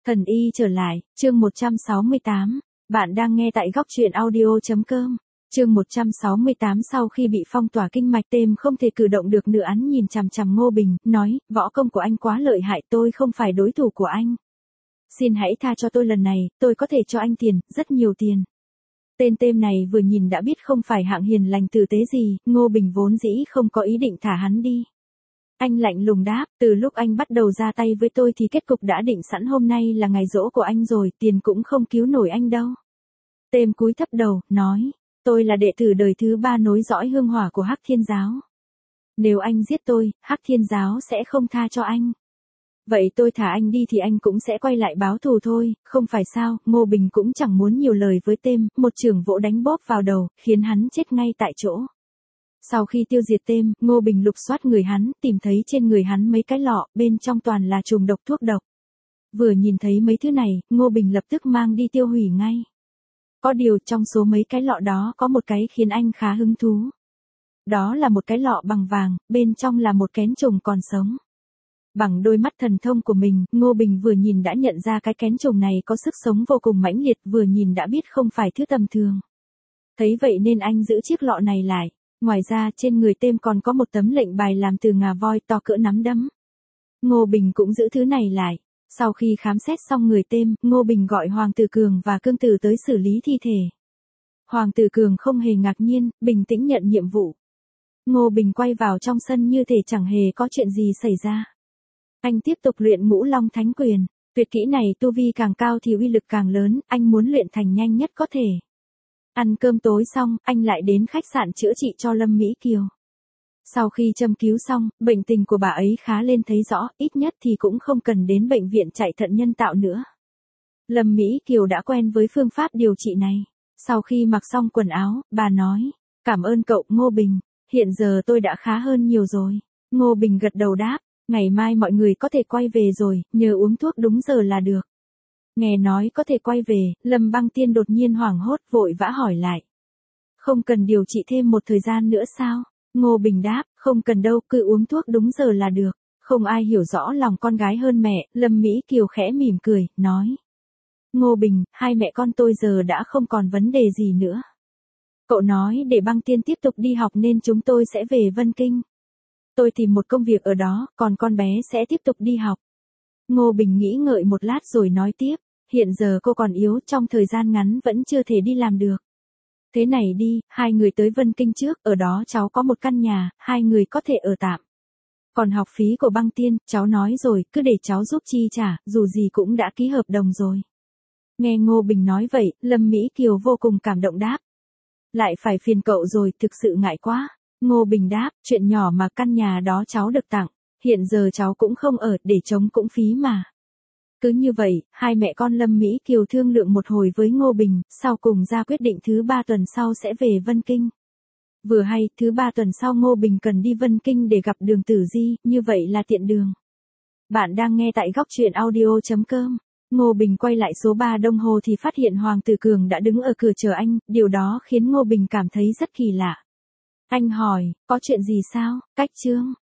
Thần y trở lại, chương 168. Bạn đang nghe tại góc truyện audio.com. Chương 168. Sau khi bị phong tỏa kinh mạch, Têm không thể cử động được nữa, hắn nhìn chằm chằm Ngô Bình, nói, võ công của anh quá lợi hại, tôi không phải đối thủ của anh. Xin hãy tha cho tôi lần này, tôi có thể cho anh tiền, rất nhiều tiền. Tên Têm này vừa nhìn đã biết không phải hạng hiền lành tử tế gì, Ngô Bình vốn dĩ không có ý định thả hắn đi. Anh lạnh lùng đáp, từ lúc anh bắt đầu ra tay với tôi thì kết cục đã định sẵn, hôm nay là ngày giỗ của anh rồi, tiền cũng không cứu nổi anh đâu. Têm cúi thấp đầu, nói, tôi là đệ tử đời thứ 3 nối dõi hương hỏa của Hắc Thiên Giáo. Nếu anh giết tôi, Hắc Thiên Giáo sẽ không tha cho anh. Vậy tôi thả anh đi thì anh cũng sẽ quay lại báo thù thôi, không phải sao? Ngô Bình cũng chẳng muốn nhiều lời với Têm, một chưởng vỗ đánh bóp vào đầu, khiến hắn chết ngay tại chỗ. Sau khi tiêu diệt Têm, Ngô Bình lục soát người hắn, tìm thấy trên người hắn mấy cái lọ, bên trong toàn là trùng độc thuốc độc. Vừa nhìn thấy mấy thứ này, Ngô Bình lập tức mang đi tiêu hủy ngay. Có điều trong số mấy cái lọ đó có một cái khiến anh khá hứng thú. Đó là một cái lọ bằng vàng, bên trong là một kén trùng còn sống. Bằng đôi mắt thần thông của mình, Ngô Bình vừa nhìn đã nhận ra cái kén trùng này có sức sống vô cùng mãnh liệt, vừa nhìn đã biết không phải thứ tầm thường. Thấy vậy nên anh giữ chiếc lọ này lại. Ngoài ra trên người Têm còn có một tấm lệnh bài làm từ ngà voi to cỡ nắm đấm. Ngô Bình cũng giữ thứ này lại. Sau khi khám xét xong người Têm, Ngô Bình gọi Hoàng Tử Cường và Cương Tử tới xử lý thi thể. Hoàng Tử Cường không hề ngạc nhiên, bình tĩnh nhận nhiệm vụ. Ngô Bình quay vào trong sân như thể chẳng hề có chuyện gì xảy ra. Anh tiếp tục luyện Ngũ Long Thánh Quyền. Tuyệt kỹ này tu vi càng cao thì uy lực càng lớn, anh muốn luyện thành nhanh nhất có thể. Ăn cơm tối xong, anh lại đến khách sạn chữa trị cho Lâm Mỹ Kiều. Sau khi châm cứu xong, bệnh tình của bà ấy khá lên thấy rõ, ít nhất thì cũng không cần đến bệnh viện chạy thận nhân tạo nữa. Lâm Mỹ Kiều đã quen với phương pháp điều trị này. Sau khi mặc xong quần áo, bà nói, cảm ơn cậu Ngô Bình, hiện giờ tôi đã khá hơn nhiều rồi. Ngô Bình gật đầu đáp, ngày mai mọi người có thể quay về rồi, nhớ uống thuốc đúng giờ là được. Nghe nói có thể quay về, Lâm Băng Tiên đột nhiên hoảng hốt vội vã hỏi lại. Không cần điều trị thêm một thời gian nữa sao? Ngô Bình đáp, không cần đâu, cứ uống thuốc đúng giờ là được. Không ai hiểu rõ lòng con gái hơn mẹ, Lâm Mỹ Kiều khẽ mỉm cười, nói. Ngô Bình, hai mẹ con tôi giờ đã không còn vấn đề gì nữa. Cậu nói để Băng Tiên tiếp tục đi học nên chúng tôi sẽ về Vân Kinh. Tôi tìm một công việc ở đó, còn con bé sẽ tiếp tục đi học. Ngô Bình nghĩ ngợi một lát rồi nói tiếp. Hiện giờ cô còn yếu, trong thời gian ngắn vẫn chưa thể đi làm được. Thế này đi, hai người tới Vân Kinh trước, ở đó cháu có một căn nhà, hai người có thể ở tạm. Còn học phí của Băng Tiên, cháu nói rồi, cứ để cháu giúp chi trả, dù gì cũng đã ký hợp đồng rồi. Nghe Ngô Bình nói vậy, Lâm Mỹ Kiều vô cùng cảm động đáp. Lại phải phiền cậu rồi, thực sự ngại quá. Ngô Bình đáp, chuyện nhỏ mà, căn nhà đó cháu được tặng, hiện giờ cháu cũng không ở, để trống cũng phí mà. Cứ như vậy, hai mẹ con Lâm Mỹ Kiều thương lượng một hồi với Ngô Bình, sau cùng ra quyết định thứ 3 tuần sau sẽ về Vân Kinh. Vừa hay, thứ 3 tuần sau Ngô Bình cần đi Vân Kinh để gặp Đường Tử Di, như vậy là tiện đường. Bạn đang nghe tại góc truyện audio.com. Ngô Bình quay lại số 3 đồng hồ thì phát hiện Hoàng Tử Cường đã đứng ở cửa chờ anh, điều đó khiến Ngô Bình cảm thấy rất kỳ lạ. Anh hỏi, có chuyện gì sao? Cách Trương.